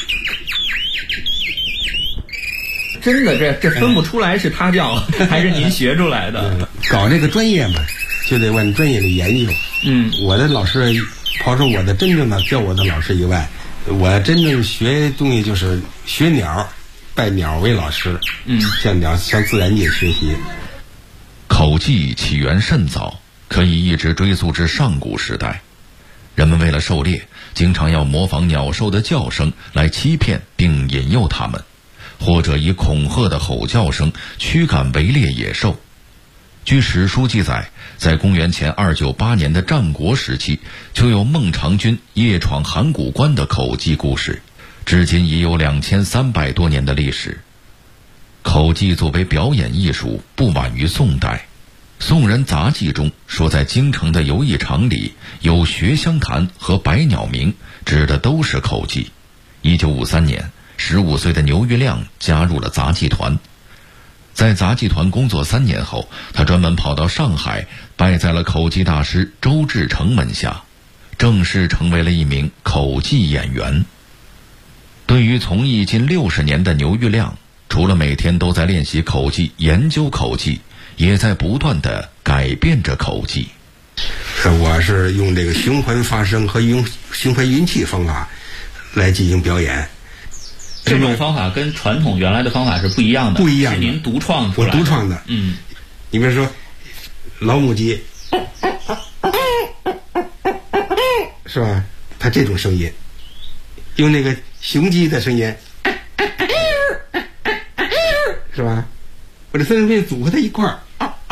真的，这分不出来是他教还是您学出来的。 搞这个专业嘛，就得往专业里研究。我的老师，刨除我的真正的教我的老师以外，我真正学东西就是学鸟，拜鸟为老师。向自然界学习。 口技起源甚早，可以一直追溯至上古时代。人们为了狩猎，经常要模仿鸟兽的叫声来欺骗并引诱它们，或者以恐吓的吼叫声驱赶围猎野兽。据史书记载，在公元前298年的战国时期，就有孟尝君夜闯函谷关的口技故事，至今已有2300多年的历史。口技作为表演艺术，不晚于宋代。宋人杂记中说，在京城的游艺场里有学香坛和百鸟鸣，指的都是口技。1953年，15岁的牛玉亮加入了杂技团。在杂技团工作3年后，他专门跑到上海，拜在了口技大师周志成门下，正式成为了一名口技演员。对于从艺近60年的牛玉亮，除了每天都在练习口技、研究口技，也在不断地改变着口技。 我是用这个循环发声和用循环运气方法来进行表演。 这种方法跟传统原来的方法是不一样的。 不一样的。 是您独创出来的。 我独创的。你比如说老母鸡，是吧？它这种声音，用那个雄鸡的声音，是吧？我这三声变组合在一块儿，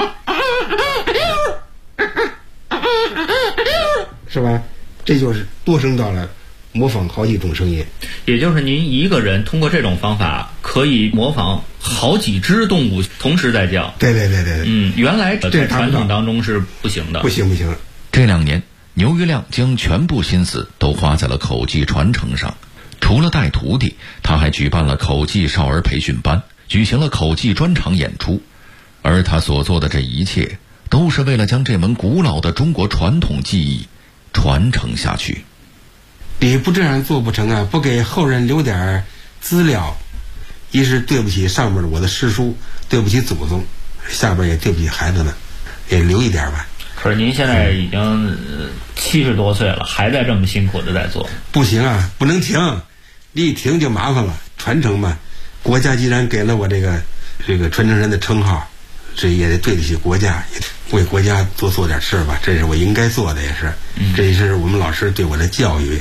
是吧？这就是多声道了，模仿好几种声音。 也就是您一个人通过这种方法可以模仿好几只动物同时在叫。 对。 原来在传统当中是不行的。 不行。 这2年，牛玉亮将全部心思都花在了口技传承上。除了带徒弟，他还举办了口技少儿培训班，举行了口技专场演出。而他所做的这一切，都是为了将这门古老的中国传统技艺传承下去。 你不这样做不成啊！不给后人留点资料，一是对不起上面的我的师叔，对不起祖宗，下边也对不起孩子们，也留一点吧。 可是您现在已经70多岁了，还在这么辛苦的在做。 不行啊，不能停，你一停就麻烦了。传承嘛，国家既然给了我这个传承人的称号，这也得对得起国家，也为国家多做点事吧，这是我应该做的，也是，这也是我们老师对我的教育。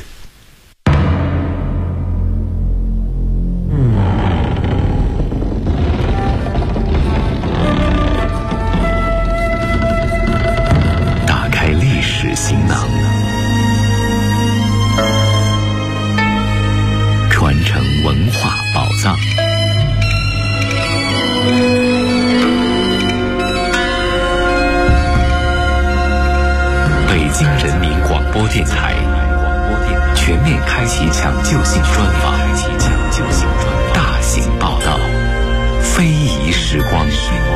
打开历史行囊，传承文化宝藏。北京人民广播电台全面开启抢救性专访，大型报道，非遗时光。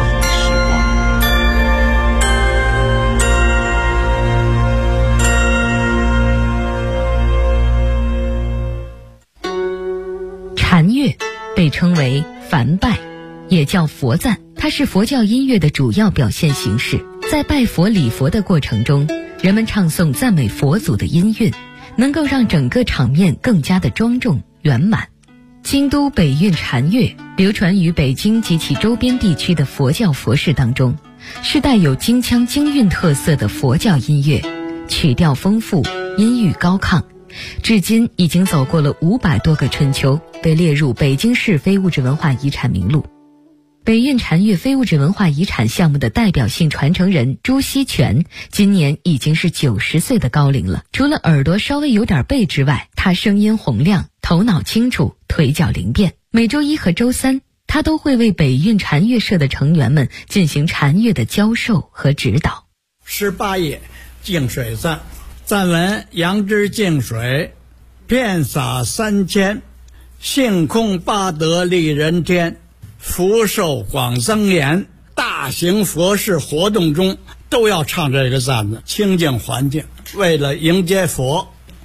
禅乐被称为梵拜，也叫佛赞，它是佛教音乐的主要表现形式。在拜佛礼佛的过程中，人们唱诵赞美佛祖的音韵，能够让整个场面更加的庄重圆满。京都北韵禅乐流传于北京及其周边地区的佛教佛事当中，是带有京腔京韵特色的佛教音乐，曲调丰富，音域高亢，至今已经走过了500多个春秋，被列入北京市非物质文化遗产名录。 北运禅悦非物质文化遗产项目的代表性传承人朱锡全今年已经是90岁的高龄了。除了耳朵稍微有点背之外，他声音洪亮，头脑清楚，腿脚灵便。每周一和周三，他都会为北运禅悦社的成员们进行禅悦的教授和指导。 18页净水赞，赞文：杨枝净水，遍洒3000，性空八德利人天，福寿广增延。大型佛事活动中都要唱这个赞子，清净环境，为了迎接佛。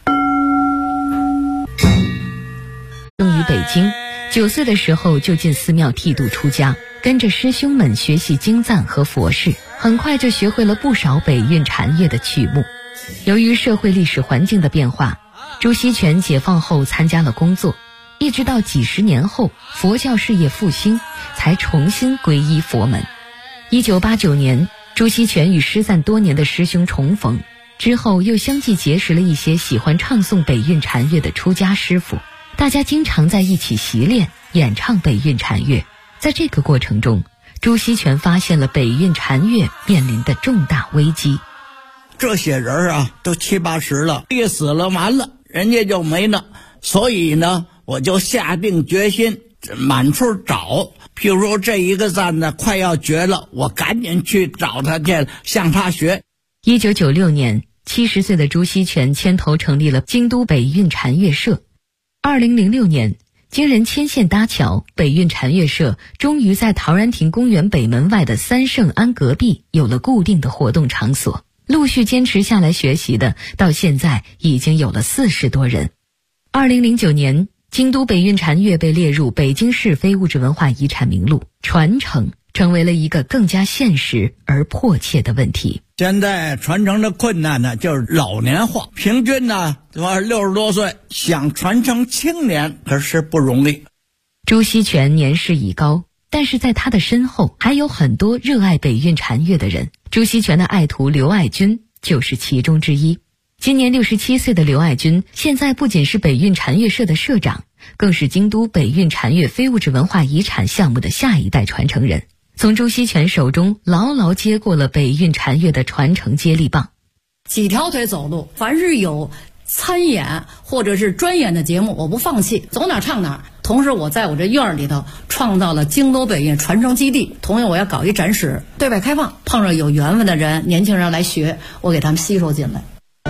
生于北京，9岁的时候就进寺庙剃度出家，跟着师兄们学习经赞和佛事，很快就学会了不少北运禅悦的曲目。由于社会历史环境的变化，朱锡全解放后参加了工作，一直到几十年后佛教事业复兴，才重新皈依佛门。1989年，朱锡全与失散多年的师兄重逢，之后又相继结识了一些喜欢唱诵北运禅悦的出家师父，大家经常在一起习练演唱北运禅悦。在这个过程中，朱锡全发现了北运禅悦面临的重大危机。 这些人啊，都70、80了，一死了完了，人家就没了。所以呢，我就下定决心满处找。譬如说这一个赞呢快要绝了，我赶紧去找他去，向他学。 1996年，70岁的朱锡全牵头成立了京都北运禅悦社。2006年，经人牵线搭桥，北运禅悦社终于在陶然亭公园北门外的三圣庵隔壁有了固定的活动场所。陆续坚持下来学习的，到现在已经有了40多人。2009年，京都北运禅悦被列入北京市非物质文化遗产名录，传承成为了一个更加现实而迫切的问题。 现在传承的困难呢，就是老年化，平均呢60多岁，想传承青年可是不容易。 朱锡全年事已高，但是在他的身后还有很多热爱北运禅悦的人。朱锡全的爱徒刘爱军就是其中之一。今年67岁的刘爱军，现在不仅是北运禅悦社的社长，更是京都北运禅悦非物质文化遗产项目的下一代传承人，从朱锡全手中牢牢接过了北运禅悦的传承接力棒。 几条腿走路，凡是有参演或者是专演的节目，我不放弃，走哪唱哪。同时我在我这院里头创造了京都北运传承基地，同样我要搞一展示，对外开放，碰上有缘分的人，年轻人来学，我给他们吸收进来。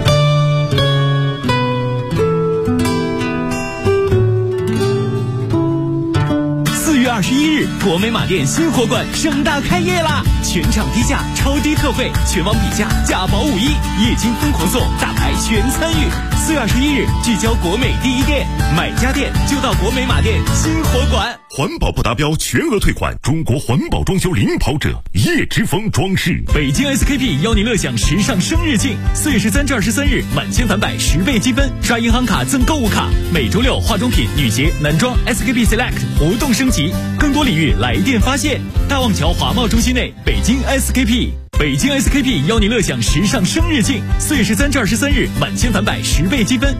4月21日，国美马店新火馆盛大开业啦！全场低价，超低特惠，全网比价，价保51，液晶疯狂送，大牌全参与。4月21日，聚焦国美第一店，买家电就到国美马店新火馆。 环保不达标全额退款，中国环保装修领跑者，叶之峰装饰。 北京 SKP 邀您乐享时尚生日庆，4月13至23日，满千返百10倍积分，刷银行卡赠购物卡。每周六，化妆品、女鞋、男装 SKP Select 活动升级，更多礼遇来电发现。大望桥华贸中心内，北京 SKP。北京 SKP 邀您乐享时尚生日庆，4月13至23日，满千返百10倍积分。